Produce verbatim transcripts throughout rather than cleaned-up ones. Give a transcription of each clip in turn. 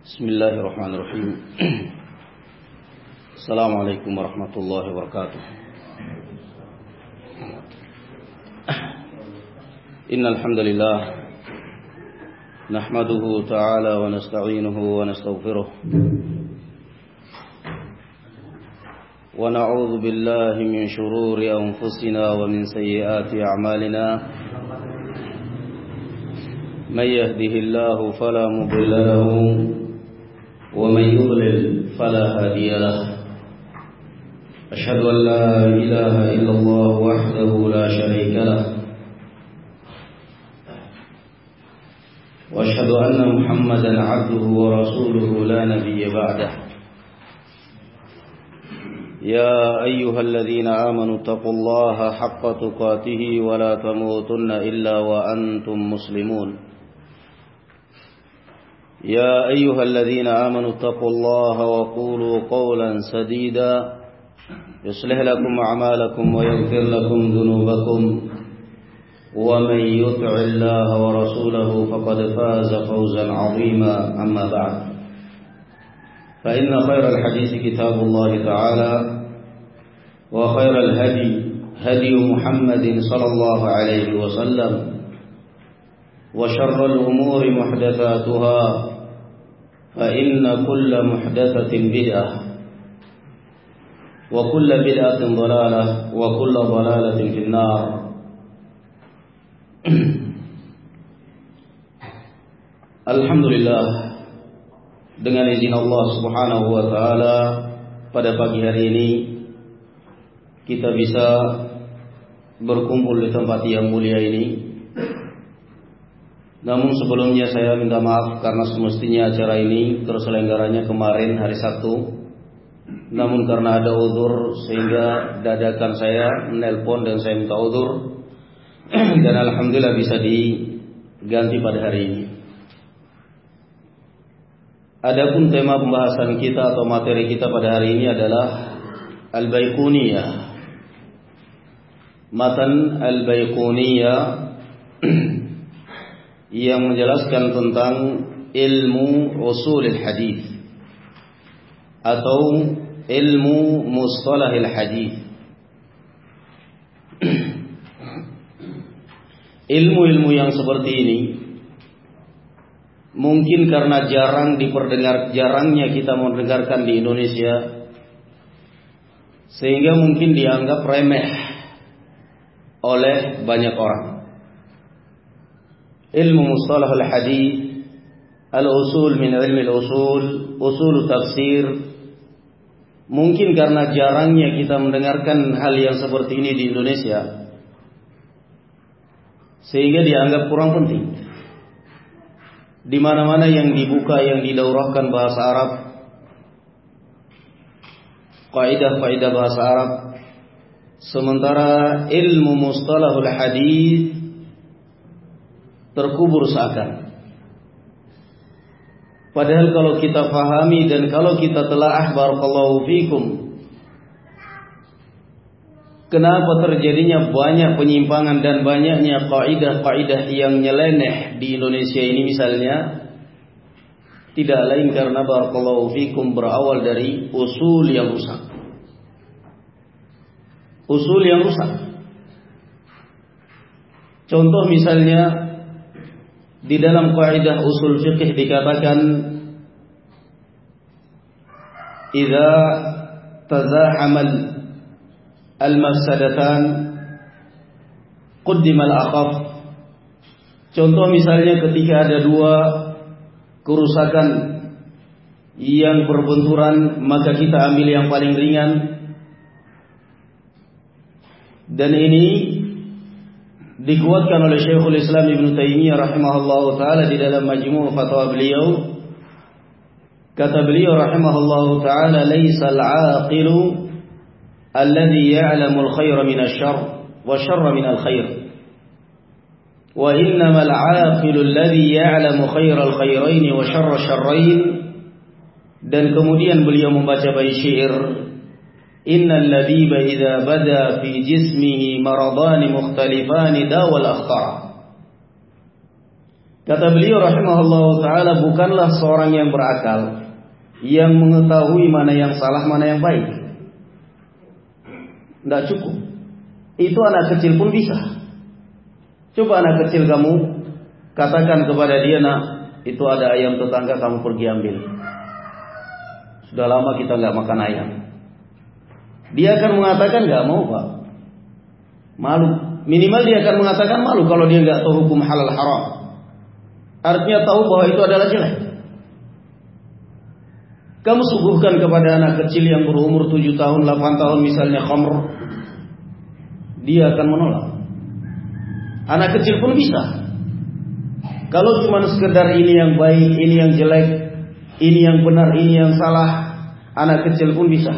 Bismillahirrahmanirrahim. Assalamualaikum warahmatullahi wabarakatuh. Innal hamdalillah nahmaduhu ta'ala wa nasta'inuhu wa nastaghfiruh wa na'udzu billahi min shururi anfusina wa min sayyiati a'malina. Man yahdihillahu fala mudilla lahu ومن يضلل فلا هادي له أشهد أن لا إله إلا الله وحده لا شريك له وأشهد أن محمدا عبده ورسوله لا نبي بعده يا أيها الذين آمنوا اتقوا الله حق تقاته ولا تموتن إلا وأنتم مسلمون يا أيها الذين آمنوا اتقوا الله وقولوا قولا سديدا يصلح لكم أعمالكم ويغفر لكم ذنوبكم ومن يطع الله ورسوله فقد فاز فوزا عظيما. أما بعد فإن خير الحديث كتاب الله تعالى وخير الهدي هدي محمد صلى الله عليه وسلم وشر الأمور محدثاتها فإن كل محدثة بدعة وكل بدعة ضلالة وكل ضلالة في النار. Alhamdulillah, dengan izin Allah Subhanahu wa taala pada pagi hari ini kita bisa berkumpul di tempat yang mulia ini. Namun sebelumnya saya minta maaf karena semestinya acara ini terselenggaranya kemarin hari Sabtu. Namun karena ada uzur sehingga dadakan saya menelpon dan saya minta uzur. Dan alhamdulillah bisa diganti pada hari ini. Adapun tema pembahasan kita atau materi kita pada hari ini adalah Al-Baiquniyah. Matan Al-Baiquniyah yang menjelaskan tentang ilmu usulul hadis atau ilmu mustalahil hadis. Ilmu-ilmu yang seperti ini mungkin karena jarang diperdengar, jarangnya kita mendengarkan di Indonesia, sehingga mungkin dianggap remeh oleh banyak orang. Ilmu mustalahul hadis, al-usul min ilmi al-usul, usul tafsir. Mungkin karena jarangnya kita mendengarkan hal yang seperti ini di Indonesia, sehingga dianggap kurang penting. Di mana-mana yang dibuka, yang didaurahkan bahasa Arab, kaidah-kaidah bahasa Arab, sementara ilmu mustalahul hadis terkubur seakan. Padahal kalau kita fahami dan kalau kita telaah, barakallahu fikum, kenapa terjadinya banyak penyimpangan dan banyaknya kaidah-kaidah yang nyeleneh di Indonesia ini misalnya, tidak lain karena barakallahu fikum berawal dari usul yang rusak. Usul yang rusak. Contoh misalnya di dalam kaidah usul fiqh dikatakan idza tazahamal al-mafsadatan qaddima al-akhaf. Contoh misalnya ketika ada dua kerusakan yang berbenturan, maka kita ambil yang paling ringan. Dan ini dikuatkan oleh Syekhul Islam Ibnu Taimiyah rahimahullahu taala di dalam Majmu' Fatwa beliau. Kata beliau rahimahullahu taala, "Laisa al-'aqilu alladhi ya'lamu al-khayra min asy-syarr wa syarra min al-khair. Wa innama al-'aqilu alladhi ya'lamu khayra al-khayrain wa syarra syarrain." Dan kemudian beliau membaca bait syair, Innal labiba idza bada fi jismihi maradani mukhtalifani dawal akhtar. Kata beliau rahimahullahu ta'ala, bukanlah seorang yang berakal yang mengetahui mana yang salah, mana yang baik. Tidak cukup. Itu anak kecil pun bisa. Coba anak kecil kamu katakan kepada dia, nak, itu ada ayam tetangga, kamu pergi ambil. Sudah lama kita nggak makan ayam. Dia akan mengatakan nggak mau, Pak. Malu. Minimal dia akan mengatakan malu kalau dia nggak tahu hukum halal haram. Artinya tahu bahwa itu adalah jelek. Kamu suguhkan kepada anak kecil yang berumur tujuh tahun, delapan tahun misalnya khamr, dia akan menolak. Anak kecil pun bisa. Kalau cuma sekedar ini yang baik, ini yang jelek, ini yang benar, ini yang salah, anak kecil pun bisa.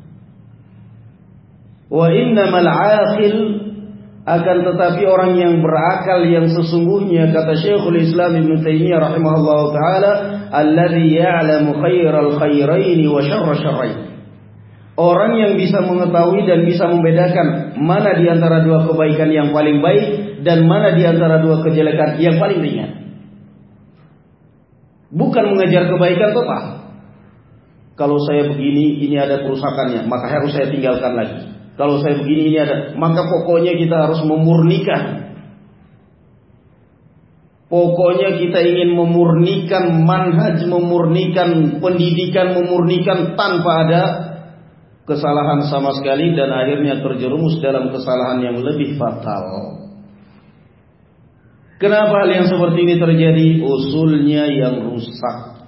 Wa innamal aqil, akan tetapi orang yang berakal yang sesungguhnya, kata Syekhul Islam Ibnu Taimiyah rahimahullahu taala, alladzi ya'lamu khairal khairaini wa syarra syarrain. Orang yang bisa mengetahui dan bisa membedakan mana di antara dua kebaikan yang paling baik dan mana di antara dua kejelekan yang paling ringan. Bukan mengejar kebaikan total. Kalau saya begini, ini ada kerusakannya, maka harus saya tinggalkan lagi. Kalau saya begini, ini ada, maka pokoknya kita harus memurnikan. Pokoknya kita ingin memurnikan manhaj, memurnikan pendidikan, memurnikan tanpa ada kesalahan sama sekali, dan akhirnya terjerumus dalam kesalahan yang lebih fatal. Kenapa hal yang seperti ini terjadi? Usulnya yang rusak.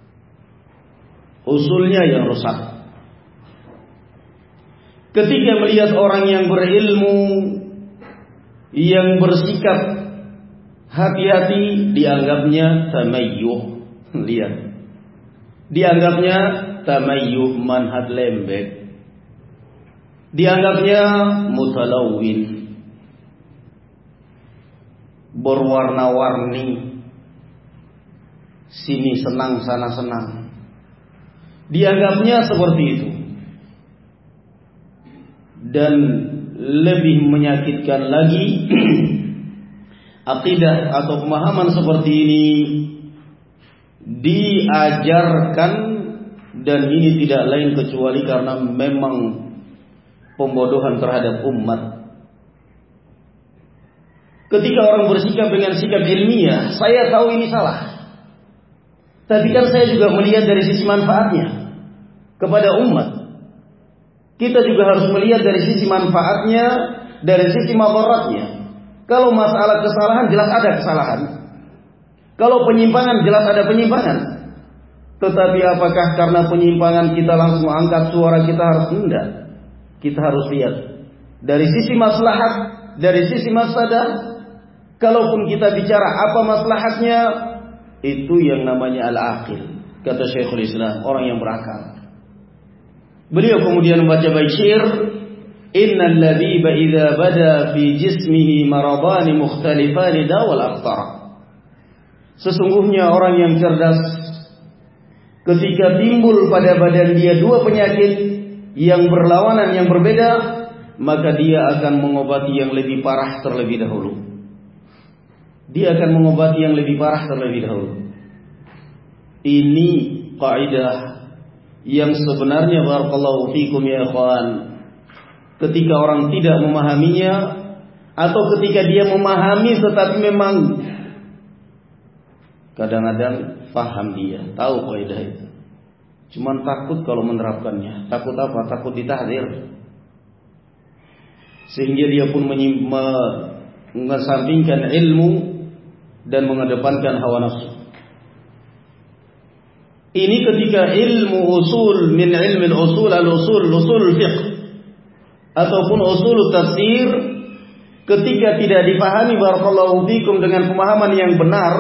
Usulnya yang rusak. Ketika melihat orang yang berilmu, yang bersikap hati-hati, dianggapnya tamayyuh. Lihat, dianggapnya tamayyuh, manhaj lembek. Dianggapnya mutalawwin, berwarna-warni, sini senang, sana senang. Dianggapnya seperti itu. Dan lebih menyakitkan lagi, akidah atau pemahaman seperti ini diajarkan, dan ini tidak lain kecuali karena memang pembodohan terhadap umat. Ketika orang bersikap dengan sikap ilmiah, saya tahu ini salah, tapi kan saya juga melihat dari sisi manfaatnya kepada umat. Kita juga harus melihat dari sisi manfaatnya, dari sisi madaratnya. Kalau masalah kesalahan, jelas ada kesalahan. Kalau penyimpangan, jelas ada penyimpangan. Tetapi apakah karena penyimpangan kita langsung angkat suara kita? Harus enggak. Kita harus lihat dari sisi maslahat, dari sisi mafsadah. Kalaupun kita bicara apa maslahatnya, itu yang namanya al-aqil, kata Syekhul Islam, orang yang berakal. Beliau kemudian membaca bait syair, innal labiba idza bada fi jismihi maradani mukhtalifani dawal akhtar. Sesungguhnya orang yang cerdas, ketika timbul pada badan dia dua penyakit yang berlawanan, yang berbeda, maka dia akan mengobati yang lebih parah terlebih dahulu. Dia akan mengobati yang lebih parah terlebih dahulu. Ini kaidah yang sebenarnya, barakallahu fikum ya ikhwan, ketika orang tidak memahaminya, atau ketika dia memahami tetapi memang kadang-kadang paham, dia tahu kaidah itu, cuman takut kalau menerapkannya. Takut apa? Takut ditahdir. Sehingga dia pun mengesampingkan ilmu dan mengedepankan hawa nafsu. Ini ketika ilmu usul min ilmi al-usul al-usul usul fiqh ataupun usul tafsir, ketika tidak dipahami barakallahu fikum dengan pemahaman yang benar,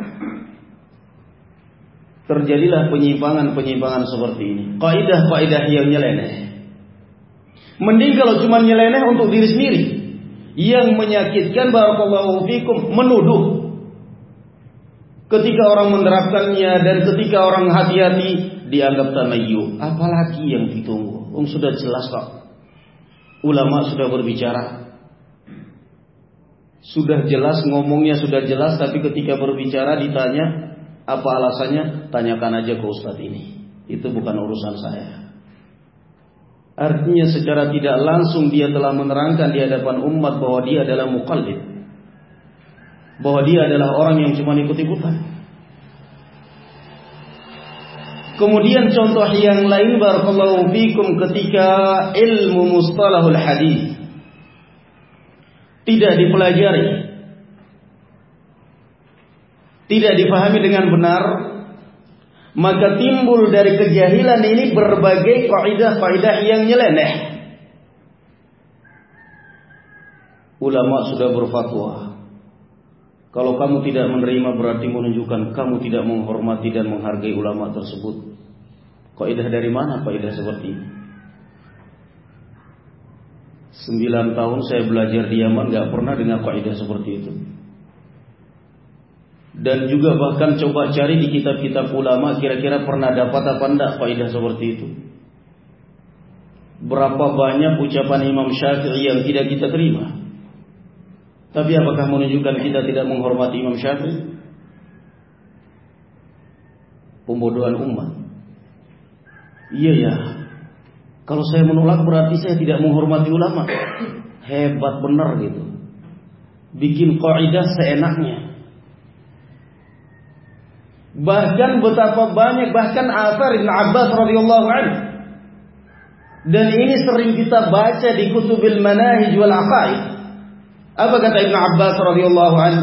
terjadilah penyimpangan-penyimpangan seperti ini. Kaidah-kaidah yang nyeleneh. Mending kalau cuma nyeleneh untuk diri sendiri. Yang menyakitkan barakallahu fikum menuduh. Ketika orang menerapkannya dan ketika orang hati-hati, dianggap tamayyuh. Apalagi yang ditunggu? Um, sudah jelas kok. Ulama sudah berbicara. Sudah jelas ngomongnya, sudah jelas, tapi ketika berbicara ditanya apa alasannya, tanyakan aja ke ustadz ini. Itu bukan urusan saya. Artinya secara tidak langsung dia telah menerangkan di hadapan umat bahwa dia adalah muqallid, bahwa dia adalah orang yang cuma ikut-ikutan. Kemudian contoh yang lain, barakallahu fikum, ketika ilmu mustalahul hadis tidak dipelajari, tidak dipahami dengan benar, maka timbul dari kejahilan ini berbagai kaidah-kaidah yang nyeleneh. Ulama sudah berfatwa, kalau kamu tidak menerima berarti menunjukkan kamu tidak menghormati dan menghargai ulama tersebut. Kaidah dari mana kaidah seperti ini? Sembilan tahun saya belajar di Yaman, gak pernah dengar kaidah seperti itu. Dan juga bahkan coba cari di kitab-kitab ulama, kira-kira pernah dapat apa enggak kaidah seperti itu. Berapa banyak ucapan Imam Syafi'i yang tidak kita terima. Tapi apakah menunjukkan kita tidak menghormati Imam Syafi'i? Pembodohan umat. Iya ya, kalau saya menolak berarti saya tidak menghormati ulama. Hebat benar gitu. Bikin kaidah seenaknya. Bahkan betapa banyak, bahkan athar Ibn Abbas radhiyallahu anhu, dan ini sering kita baca di kutubil manahij wal aqaid. Apa kata Ibn Abbas radhiyallahu anhu?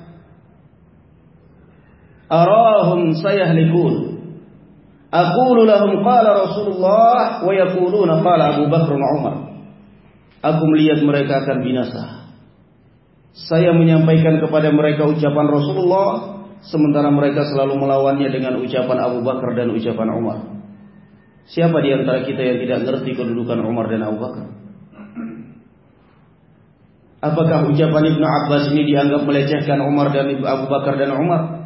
Arahum sayahlikun, aqulu lahum qala Rasulullah wa yaquluna qala Abu Bakar wa Umar. Aku melihat mereka akan binasa. Saya menyampaikan kepada mereka ucapan Rasulullah, sementara mereka selalu melawannya dengan ucapan Abu Bakar dan ucapan Umar. Siapa di antara kita yang tidak ngerti kedudukan Umar dan Abu Bakar? Apakah ucapan Ibnu Abbas ini dianggap melecehkan Umar dan Abu Bakar dan Umar?